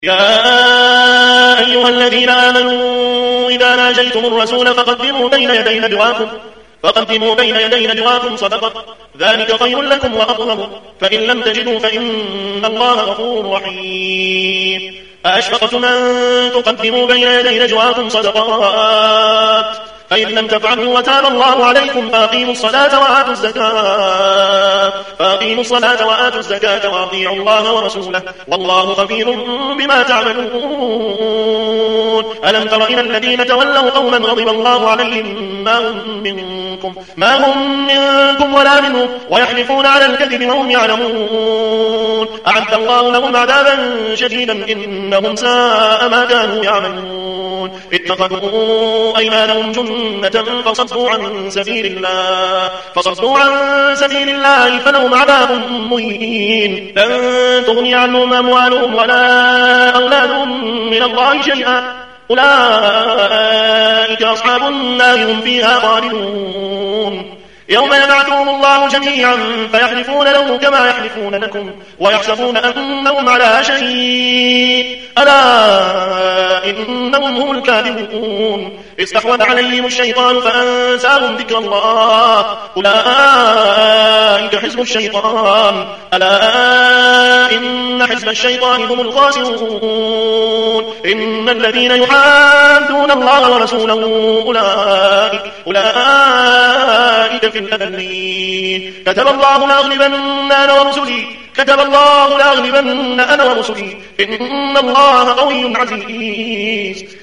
يا أيها الذين آمنوا إذا ناجيتم الرسول فقدموا بين يدي نجواكم صدقة، ذلك خير لكم وأطهر، فإن لم تجدوا فإن الله غفور رحيم. أأشفقتم أن تقدموا بين يدي نجواكم صدقات، فإن لم تفعلوا وتاب الله عليكم فأقيموا الصلاة وآتوا الزكاة وأطيعوا الله ورسوله والله خبير بما تعملون. ألم تر إلى الذين تولوا قوما غضب الله عليهم ما هم منكم ولا منهم ويحلفون على الكذب وهم يعلمون. أعد الله لهم عذابا شديدا إنهم ساء ما كانوا يعملون. اتخذوا أيمانهم جنة فصدوا عن سبيل الله فلهم عذاب مهين. لن تغني عنهم أموالهم ولا أولادهم من الله شيئا، أولئك أصحاب النار هم فيها خالدون. يوم يبعثهم الله جميعا فيحلفون له كما يحلفون لكم ويحسبون أنهم على شيء، ألا إنهم هم الكاذبون. استحوذ عليهم الشيطان فأنساهم ذكر الله، أولئك حزب الشيطان، ألا إن حزب الشيطان هم الخاسرون. إن الذين يحادون الله ورسوله أولئك في الأذلين. كتب الله لأغلبن أنا ورسلي إن الله قوي عزيز.